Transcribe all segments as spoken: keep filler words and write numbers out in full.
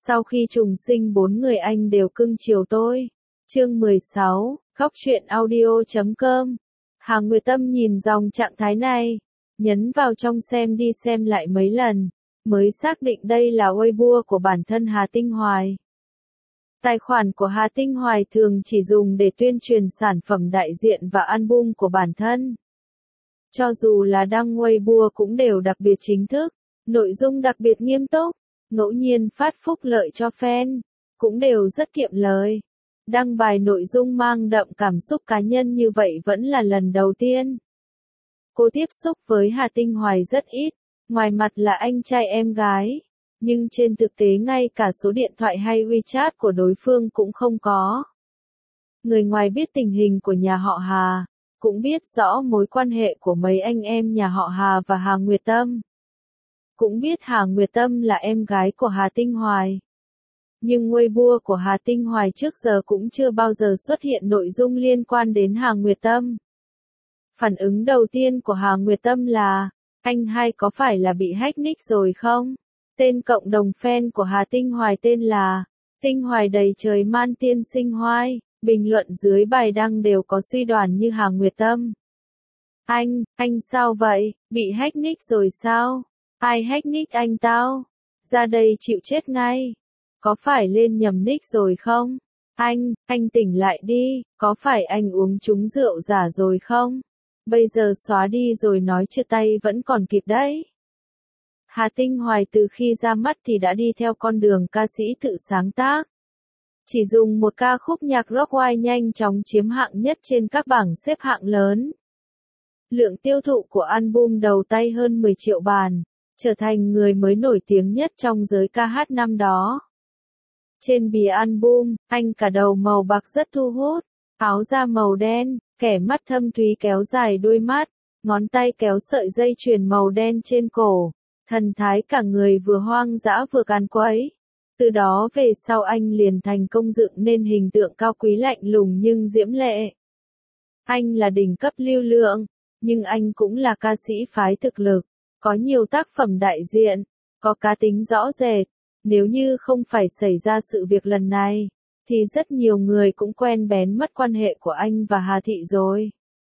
Sau khi trùng sinh bốn người anh đều cưng chiều tôi. Chương mười sáu, Góc truyện audio chấm com. Hà Nguyệt Tâm nhìn dòng trạng thái này, nhấn vào trong xem đi xem lại mấy lần, mới xác định đây là Weibo của bản thân Hà Tinh Hoài. Tài khoản của Hà Tinh Hoài thường chỉ dùng để tuyên truyền sản phẩm đại diện và album của bản thân. Cho dù là đăng Weibo cũng đều đặc biệt chính thức, nội dung đặc biệt nghiêm túc, ngẫu nhiên phát phúc lợi cho fan, cũng đều rất kiệm lời. Đăng bài nội dung mang đậm cảm xúc cá nhân như vậy vẫn là lần đầu tiên. Cô tiếp xúc với Hà Tinh Hoài rất ít, ngoài mặt là anh trai em gái, nhưng trên thực tế ngay cả số điện thoại hay WeChat của đối phương cũng không có. Người ngoài biết tình hình của nhà họ Hà, cũng biết rõ mối quan hệ của mấy anh em nhà họ Hà và Hà Nguyệt Tâm. Cũng biết Hà Nguyệt Tâm là em gái của Hà Tinh Hoài. Nhưng Weibo của Hà Tinh Hoài trước giờ cũng chưa bao giờ xuất hiện nội dung liên quan đến Hà Nguyệt Tâm. Phản ứng đầu tiên của Hà Nguyệt Tâm là, anh hai có phải là bị hack nick rồi không? Tên cộng đồng fan của Hà Tinh Hoài tên là Tinh Hoài đầy trời man tiên sinh hoai, bình luận dưới bài đăng đều có suy đoán như Hà Nguyệt Tâm. Anh, anh sao vậy, bị hack nick rồi sao? Ai hack nick anh tao? Ra đây chịu chết ngay. Có phải lên nhầm nick rồi không? Anh, anh tỉnh lại đi, có phải anh uống trúng rượu giả rồi không? Bây giờ xóa đi rồi nói chia tay vẫn còn kịp đấy. Hà Tinh Hoài từ khi ra mắt thì đã đi theo con đường ca sĩ tự sáng tác. Chỉ dùng một ca khúc nhạc rock white nhanh chóng chiếm hạng nhất trên các bảng xếp hạng lớn. Lượng tiêu thụ của album đầu tay hơn mười triệu bản, trở thành người mới nổi tiếng nhất trong giới ca hát năm đó. Trên bìa album, anh cả đầu màu bạc rất thu hút, áo da màu đen, kẻ mắt thâm thúy kéo dài đuôi mắt, ngón tay kéo sợi dây chuyền màu đen trên cổ, thần thái cả người vừa hoang dã vừa càn quấy. Từ đó về sau anh liền thành công dựng nên hình tượng cao quý lạnh lùng nhưng diễm lệ. Anh là đỉnh cấp lưu lượng, nhưng anh cũng là ca sĩ phái thực lực, có nhiều tác phẩm đại diện, có cá tính rõ rệt. Nếu như không phải xảy ra sự việc lần này, thì rất nhiều người cũng quen bén mất quan hệ của anh và Hà Thị rồi.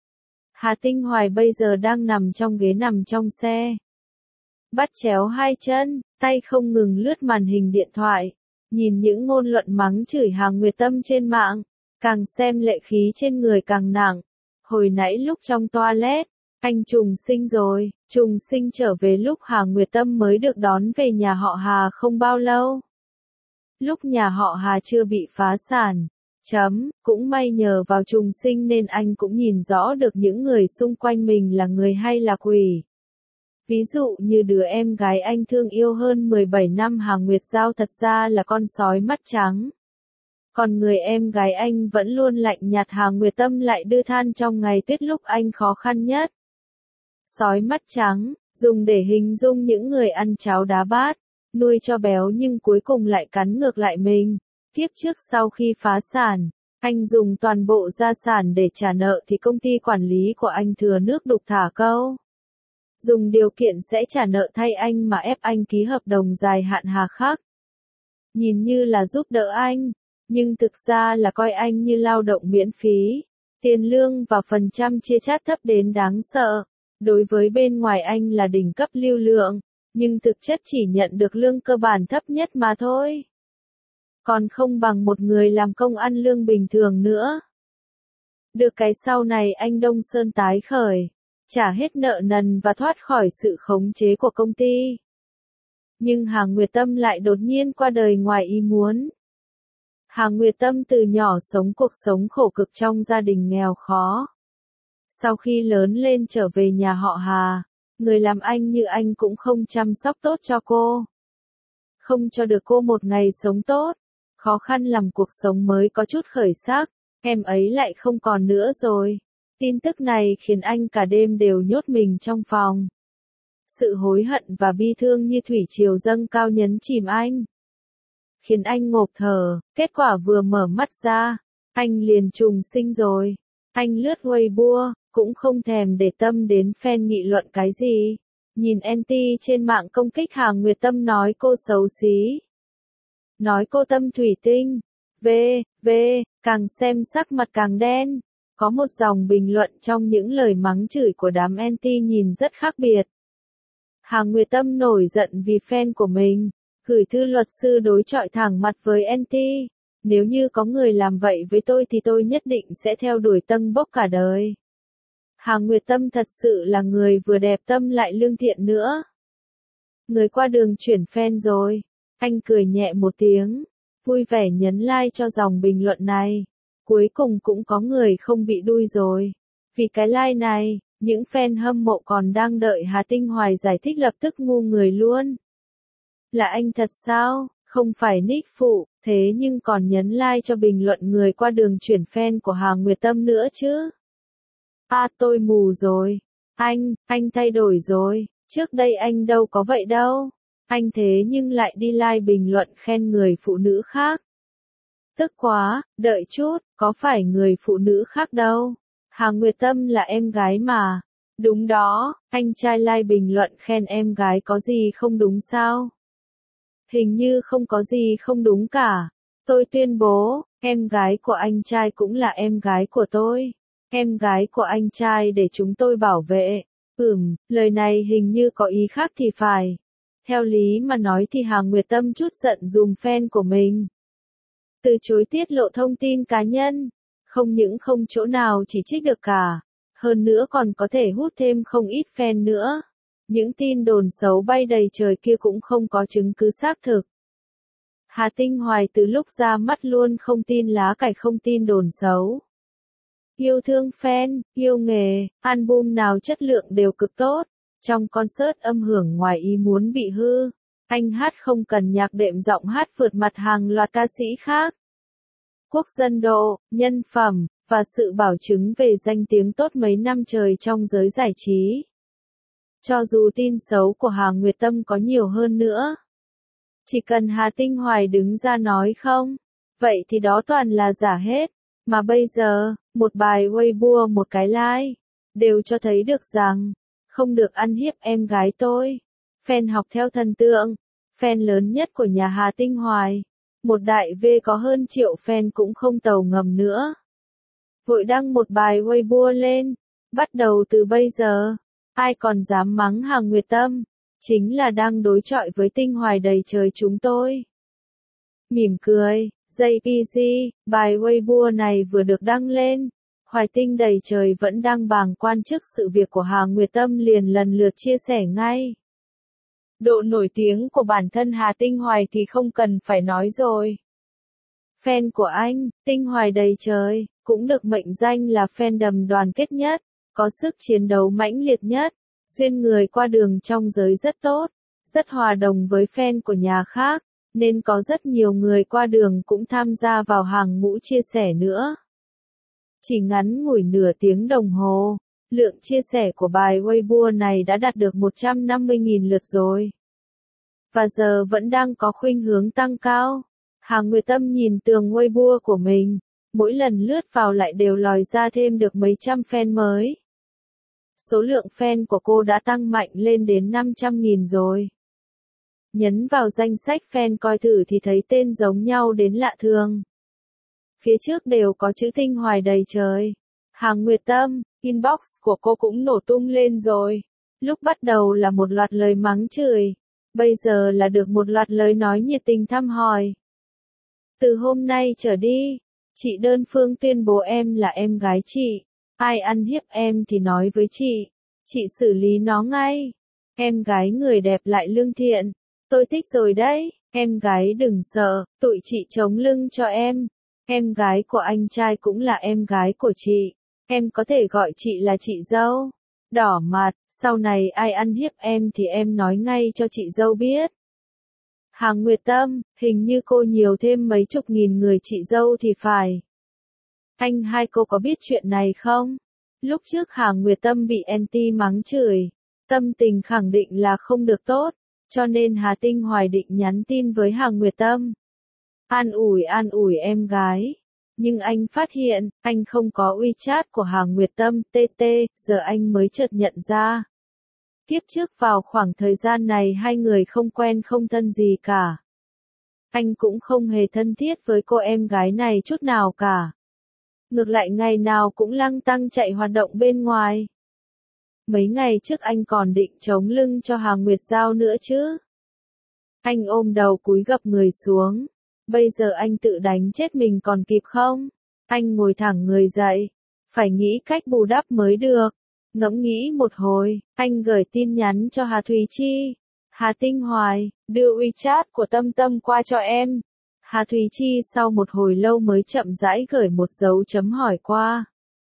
Hà Tinh Hoài bây giờ đang nằm trong ghế nằm trong xe. Bắt chéo hai chân, tay không ngừng lướt màn hình điện thoại, nhìn những ngôn luận mắng chửi Hà Nguyệt Tâm trên mạng, càng xem lệ khí trên người càng nặng. Hồi nãy lúc trong toilet, anh trùng sinh rồi, trùng sinh trở về lúc Hà Nguyệt Tâm mới được đón về nhà họ Hà không bao lâu. Lúc nhà họ Hà chưa bị phá sản, chấm, cũng may nhờ vào trùng sinh nên anh cũng nhìn rõ được những người xung quanh mình là người hay là quỷ. Ví dụ như đứa em gái anh thương yêu hơn mười bảy năm Hà Nguyệt Giao thật ra là con sói mắt trắng. Còn người em gái anh vẫn luôn lạnh nhạt Hà Nguyệt Tâm lại đưa than trong ngày tuyết lúc anh khó khăn nhất. Sói mắt trắng, dùng để hình dung những người ăn cháo đá bát, nuôi cho béo nhưng cuối cùng lại cắn ngược lại mình. Kiếp trước sau khi phá sản, anh dùng toàn bộ gia sản để trả nợ thì công ty quản lý của anh thừa nước đục thả câu. Dùng điều kiện sẽ trả nợ thay anh mà ép anh ký hợp đồng dài hạn hà khắc. Nhìn như là giúp đỡ anh, nhưng thực ra là coi anh như lao động miễn phí. Tiền lương và phần trăm chia chác thấp đến đáng sợ. Đối với bên ngoài anh là đỉnh cấp lưu lượng, nhưng thực chất chỉ nhận được lương cơ bản thấp nhất mà thôi. Còn không bằng một người làm công ăn lương bình thường nữa. Được cái sau này anh Đông Sơn tái khởi, trả hết nợ nần và thoát khỏi sự khống chế của công ty. Nhưng Hà Nguyệt Tâm lại đột nhiên qua đời ngoài ý muốn. Hà Nguyệt Tâm từ nhỏ sống cuộc sống khổ cực trong gia đình nghèo khó. Sau khi lớn lên trở về nhà họ Hà, người làm anh như anh cũng không chăm sóc tốt cho cô. Không cho được cô một ngày sống tốt, khó khăn làm cuộc sống mới có chút khởi sắc, em ấy lại không còn nữa rồi. Tin tức này khiến anh cả đêm đều nhốt mình trong phòng. Sự hối hận và bi thương như thủy triều dâng cao nhấn chìm anh. Khiến anh ngộp thở, kết quả vừa mở mắt ra, anh liền trùng sinh rồi. Anh lướt Weibo, cũng không thèm để tâm đến fan nghị luận cái gì. Nhìn anti trên mạng công kích Hà Nguyệt Tâm nói cô xấu xí. nói cô tâm thủy tinh. V, V, càng xem sắc mặt càng đen. Có một dòng bình luận trong những lời mắng chửi của đám anti nhìn rất khác biệt. Hà Nguyệt Tâm nổi giận vì fan của mình, gửi thư luật sư đối chọi thẳng mặt với anti. Nếu như có người làm vậy với tôi thì tôi nhất định sẽ theo đuổi Tân Bốc cả đời. Hà Nguyệt Tâm thật sự là người vừa đẹp tâm lại lương thiện nữa. Người qua đường chuyển fan rồi. Anh cười nhẹ một tiếng, vui vẻ nhấn like cho dòng bình luận này. Cuối cùng cũng có người không bị đuôi rồi. Vì cái like này, những fan hâm mộ còn đang đợi Hà Tinh Hoài giải thích lập tức ngu người luôn. Là anh thật sao? Không phải nick phụ, thế nhưng còn nhấn like cho bình luận người qua đường chuyển fan của Hà Nguyệt Tâm nữa chứ. À tôi mù rồi. Anh, anh thay đổi rồi. Trước đây anh đâu có vậy đâu. Anh thế nhưng lại đi like bình luận khen người phụ nữ khác. Tức quá, đợi chút, có phải người phụ nữ khác đâu. Hà Nguyệt Tâm là em gái mà. Đúng đó, anh trai like bình luận khen em gái có gì không đúng sao? Hình như không có gì không đúng cả. Tôi tuyên bố, em gái của anh trai cũng là em gái của tôi. Em gái của anh trai để chúng tôi bảo vệ. Ừm, lời này hình như có ý khác thì phải. Theo lý mà nói thì Hà Nguyệt Tâm chút giận dùm fan của mình. Từ chối tiết lộ thông tin cá nhân. Không những không chỗ nào chỉ trích được cả. Hơn nữa còn có thể hút thêm không ít fan nữa. Những tin đồn xấu bay đầy trời kia cũng không có chứng cứ xác thực. Hà Tinh Hoài từ lúc ra mắt luôn không tin lá cải không tin đồn xấu. Yêu thương fan, yêu nghề, album nào chất lượng đều cực tốt. Trong concert âm hưởng ngoài ý muốn bị hư. Anh hát không cần nhạc đệm giọng hát vượt mặt hàng loạt ca sĩ khác. Quốc dân độ, nhân phẩm, và sự bảo chứng về danh tiếng tốt mấy năm trời trong giới giải trí. Cho dù tin xấu của Hà Nguyệt Tâm có nhiều hơn nữa. Chỉ cần Hà Tinh Hoài đứng ra nói không, vậy thì đó toàn là giả hết. Mà bây giờ, một bài Weibo một cái like, đều cho thấy được rằng, không được ăn hiếp em gái tôi. Fan học theo thần tượng, fan lớn nhất của nhà Hà Tinh Hoài. Một đại V có hơn triệu fan cũng không tàu ngầm nữa. Vội đăng một bài Weibo lên, bắt đầu từ bây giờ, ai còn dám mắng Hà Nguyệt Tâm, chính là đang đối chọi với Tinh Hoài đầy trời chúng tôi. Mỉm cười, jê pê giê, bài Weibo này vừa được đăng lên, Hoài Tinh đầy trời vẫn đang bàng quan trước sự việc của Hà Nguyệt Tâm liền lần lượt chia sẻ ngay. Độ nổi tiếng của bản thân Hà Tinh Hoài thì không cần phải nói rồi. Fan của anh, Tinh Hoài đầy trời, cũng được mệnh danh là fandom đoàn kết nhất, có sức chiến đấu mãnh liệt nhất, duyên người qua đường trong giới rất tốt, rất hòa đồng với fan của nhà khác, nên có rất nhiều người qua đường cũng tham gia vào hàng ngũ chia sẻ nữa. Chỉ ngắn ngủi nửa tiếng đồng hồ, lượng chia sẻ của bài Weibo này đã đạt được một trăm năm mươi nghìn lượt rồi. Và giờ vẫn đang có khuynh hướng tăng cao. Hà Nguyệt Tâm nhìn tường Weibo của mình, mỗi lần lướt vào lại đều lòi ra thêm được mấy trăm fan mới. Số lượng fan của cô đã tăng mạnh lên đến năm trăm nghìn rồi. Nhấn vào danh sách fan coi thử thì thấy tên giống nhau đến lạ thường. Phía trước đều có chữ Tinh Hoài đầy trời. Hà Nguyệt Tâm, inbox của cô cũng nổ tung lên rồi. Lúc bắt đầu là một loạt lời mắng chửi, bây giờ là được một loạt lời nói nhiệt tình thăm hỏi. Từ hôm nay trở đi, chị đơn phương tuyên bố em là em gái chị. Ai ăn hiếp em thì nói với chị. Chị xử lý nó ngay. Em gái người đẹp lại lương thiện. Tôi thích rồi đấy. Em gái đừng sợ, tụi chị chống lưng cho em. Em gái của anh trai cũng là em gái của chị. Em có thể gọi chị là chị dâu. Đỏ mặt, sau này ai ăn hiếp em thì em nói ngay cho chị dâu biết. Hà Nguyệt Tâm, hình như cô nhiều thêm mấy chục nghìn người chị dâu thì phải. Anh hai cô có biết chuyện này không? Lúc trước Hà Nguyệt Tâm bị anti mắng chửi, tâm tình khẳng định là không được tốt, cho nên Hà Tinh Hoài định nhắn tin với Hà Nguyệt Tâm. An ủi an ủi em gái. Nhưng anh phát hiện, anh không có WeChat của Hà Nguyệt Tâm, tê tê, giờ anh mới chợt nhận ra. Kiếp trước vào khoảng thời gian này hai người không quen không thân gì cả. Anh cũng không hề thân thiết với cô em gái này chút nào cả. Ngược lại ngày nào cũng lăng tăng chạy hoạt động bên ngoài. Mấy ngày trước anh còn định chống lưng cho Hà Nguyệt Giao nữa chứ. Anh ôm đầu cúi gập người xuống. Bây giờ anh tự đánh chết mình còn kịp không? Anh ngồi thẳng người dậy. Phải nghĩ cách bù đắp mới được. Ngẫm nghĩ một hồi, anh gửi tin nhắn cho Hà Thùy Chi. Hà Tinh Hoài, đưa WeChat của Tâm Tâm qua cho em. Hà Thùy Chi sau một hồi lâu mới chậm rãi gửi một dấu chấm hỏi qua.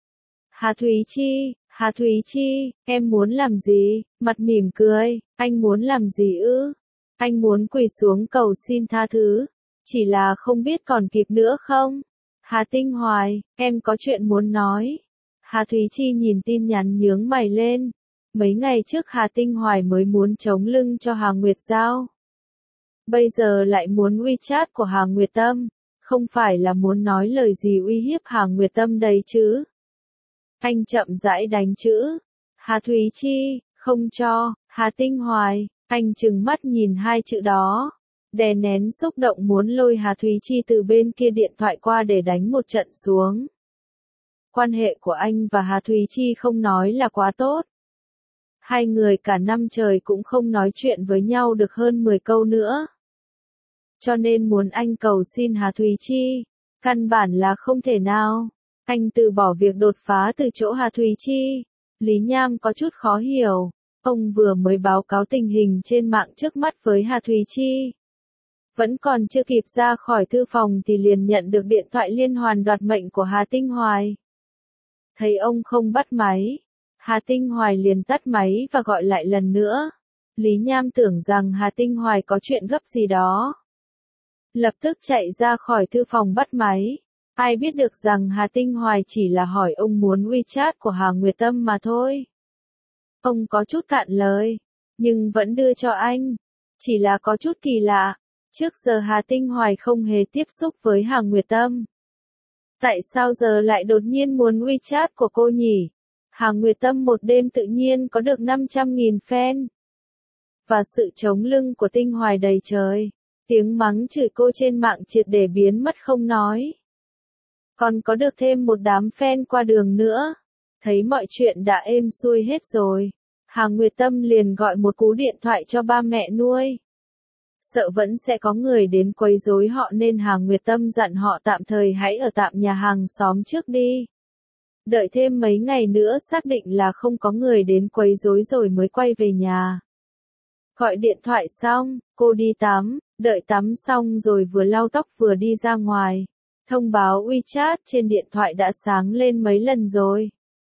Hà Thùy Chi, Hà Thùy Chi, em muốn làm gì? Mặt mỉm cười, anh muốn làm gì ư? Anh muốn quỳ xuống cầu xin tha thứ. Chỉ là không biết còn kịp nữa không? Hà Tinh Hoài, em có chuyện muốn nói. Hà Thùy Chi nhìn tin nhắn nhướng mày lên. Mấy ngày trước Hà Tinh Hoài mới muốn chống lưng cho Hà Nguyệt Giao. Bây giờ lại muốn WeChat của Hà Nguyệt Tâm. Không phải là muốn nói lời gì uy hiếp Hà Nguyệt Tâm đây chứ. Anh chậm rãi đánh chữ. Hà Thùy Chi, không cho. Hà Tinh Hoài, anh trừng mắt nhìn hai chữ đó. Đè nén xúc động muốn lôi Hà Thùy Chi từ bên kia điện thoại qua để đánh một trận xuống. Quan hệ của anh và Hà Thùy Chi không nói là quá tốt. Hai người cả năm trời cũng không nói chuyện với nhau được hơn mười câu nữa. Cho nên muốn anh cầu xin Hà Thùy Chi, căn bản là không thể nào. Anh từ bỏ việc đột phá từ chỗ Hà Thùy Chi. Lý Nham có chút khó hiểu. Ông vừa mới báo cáo tình hình trên mạng trước mắt với Hà Thùy Chi. Vẫn còn chưa kịp ra khỏi thư phòng thì liền nhận được điện thoại liên hoàn đoạt mệnh của Hà Tinh Hoài. Thấy ông không bắt máy, Hà Tinh Hoài liền tắt máy và gọi lại lần nữa. Lý Nham tưởng rằng Hà Tinh Hoài có chuyện gấp gì đó. Lập tức chạy ra khỏi thư phòng bắt máy. Ai biết được rằng Hà Tinh Hoài chỉ là hỏi ông muốn WeChat của Hà Nguyệt Tâm mà thôi. Ông có chút cạn lời, nhưng vẫn đưa cho anh. Chỉ là có chút kỳ lạ. Trước giờ Hà Tinh Hoài không hề tiếp xúc với Hà Nguyệt Tâm. Tại sao giờ lại đột nhiên muốn WeChat của cô nhỉ? Hà Nguyệt Tâm một đêm tự nhiên có được năm trăm nghìn fan. Và sự chống lưng của Tinh Hoài đầy trời. Tiếng mắng chửi cô trên mạng triệt để biến mất không nói. Còn có được thêm một đám fan qua đường nữa. Thấy mọi chuyện đã êm xuôi hết rồi. Hà Nguyệt Tâm liền gọi một cú điện thoại cho ba mẹ nuôi. Sợ vẫn sẽ có người đến quấy rối họ nên Hà Nguyệt Tâm dặn họ tạm thời hãy ở tạm nhà hàng xóm trước đi. Đợi thêm mấy ngày nữa xác định là không có người đến quấy rối rồi mới quay về nhà. Gọi điện thoại xong, cô đi tắm, đợi tắm xong rồi vừa lau tóc vừa đi ra ngoài. Thông báo WeChat trên điện thoại đã sáng lên mấy lần rồi.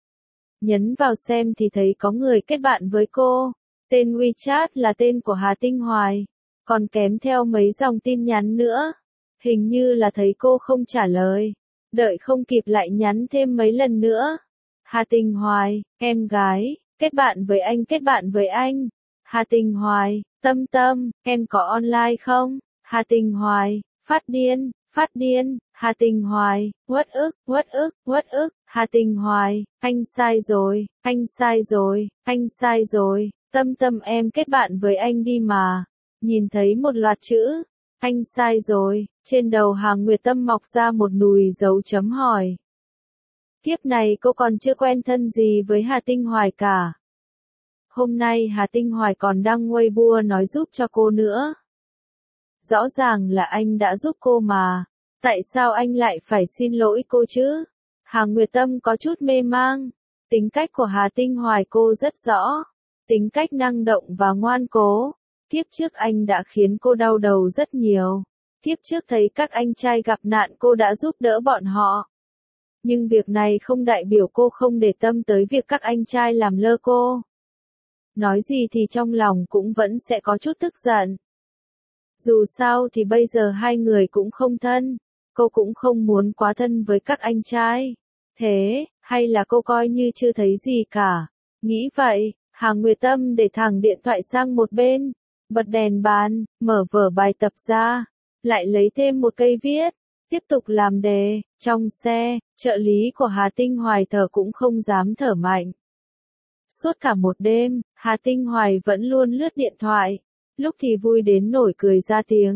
Nhấn vào xem thì thấy có người kết bạn với cô. Tên WeChat là tên của Hà Tinh Hoài. Còn kém theo mấy dòng tin nhắn nữa. Hình như là thấy cô không trả lời. Đợi không kịp lại nhắn thêm mấy lần nữa. Hà Tinh Hoài, em gái, kết bạn với anh kết bạn với anh. Hà Tinh Hoài, Tâm Tâm, em có online không? Hà Tinh Hoài, phát điên, phát điên. Hà Tinh Hoài, uất ức, uất ức, uất ức. Hà Tinh Hoài, anh sai rồi, anh sai rồi, anh sai rồi. Tâm Tâm em kết bạn với anh đi mà. Nhìn thấy một loạt chữ, anh sai rồi, trên đầu Hà Nguyệt Tâm mọc ra một nùi dấu chấm hỏi. Kiếp này cô còn chưa quen thân gì với Hà Tinh Hoài cả. Hôm nay Hà Tinh Hoài còn đăng Weibo nói giúp cho cô nữa. Rõ ràng là anh đã giúp cô mà, tại sao anh lại phải xin lỗi cô chứ? Hà Nguyệt Tâm có chút mê mang. Tính cách của Hà Tinh Hoài cô rất rõ. Tính cách năng động và ngoan cố. Kiếp trước anh đã khiến cô đau đầu rất nhiều. Kiếp trước thấy các anh trai gặp nạn cô đã giúp đỡ bọn họ. Nhưng việc này không đại biểu cô không để tâm tới việc các anh trai làm lơ cô. Nói gì thì trong lòng cũng vẫn sẽ có chút tức giận. Dù sao thì bây giờ hai người cũng không thân. Cô cũng không muốn quá thân với các anh trai. Thế, hay là cô coi như chưa thấy gì cả. Nghĩ vậy, Hà Nguyệt Tâm để thẳng điện thoại sang một bên. Bật đèn bàn, mở vở bài tập ra, lại lấy thêm một cây viết, tiếp tục làm đề. Trong xe, trợ lý của Hà Tinh Hoài thở cũng không dám thở mạnh. Suốt cả một đêm, Hà Tinh Hoài vẫn luôn lướt điện thoại, lúc thì vui đến nổi cười ra tiếng,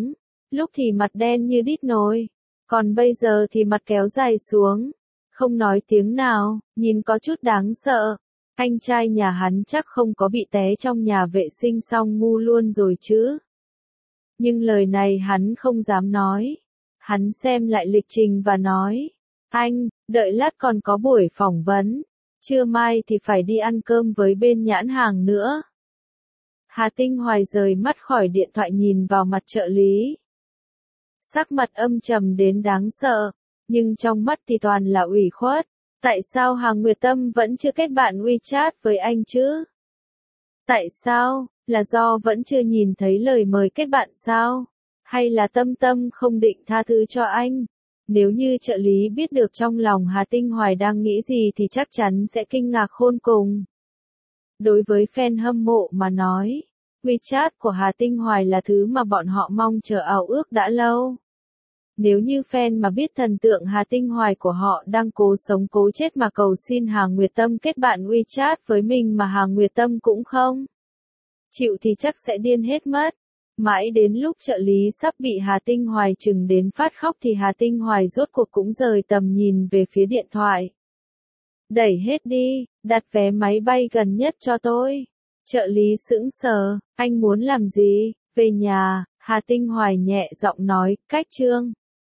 lúc thì mặt đen như đít nồi, còn bây giờ thì mặt kéo dài xuống, không nói tiếng nào, nhìn có chút đáng sợ. Anh trai nhà hắn chắc không có bị té trong nhà vệ sinh xong ngu luôn rồi chứ. Nhưng lời này hắn không dám nói. Hắn xem lại lịch trình và nói, anh, đợi lát còn có buổi phỏng vấn, trưa mai thì phải đi ăn cơm với bên nhãn hàng nữa. Hà Tinh Hoài rời mắt khỏi điện thoại nhìn vào mặt trợ lý. Sắc mặt âm trầm đến đáng sợ, nhưng trong mắt thì toàn là ủy khuất. Tại sao Hà Nguyệt Tâm vẫn chưa kết bạn WeChat với anh chứ? Tại sao? Là do vẫn chưa nhìn thấy lời mời kết bạn sao? Hay là Tâm Tâm không định tha thứ cho anh? Nếu như trợ lý biết được trong lòng Hà Tinh Hoài đang nghĩ gì thì chắc chắn sẽ kinh ngạc khôn cùng. Đối với fan hâm mộ mà nói, WeChat của Hà Tinh Hoài là thứ mà bọn họ mong chờ ao ước đã lâu. Nếu như fan mà biết thần tượng Hà Tinh Hoài của họ đang cố sống cố chết mà cầu xin Hà Nguyệt Tâm kết bạn WeChat với mình mà Hà Nguyệt Tâm cũng không chịu thì chắc sẽ điên hết mất. Mãi đến lúc trợ lý sắp bị Hà Tinh Hoài chừng đến phát khóc thì Hà Tinh Hoài rốt cuộc cũng rời tầm nhìn về phía điện thoại. Đẩy hết đi, đặt vé máy bay gần nhất cho tôi. Trợ lý sững sờ, anh muốn làm gì? Về nhà, Hà Tinh Hoài nhẹ giọng nói, cách trương.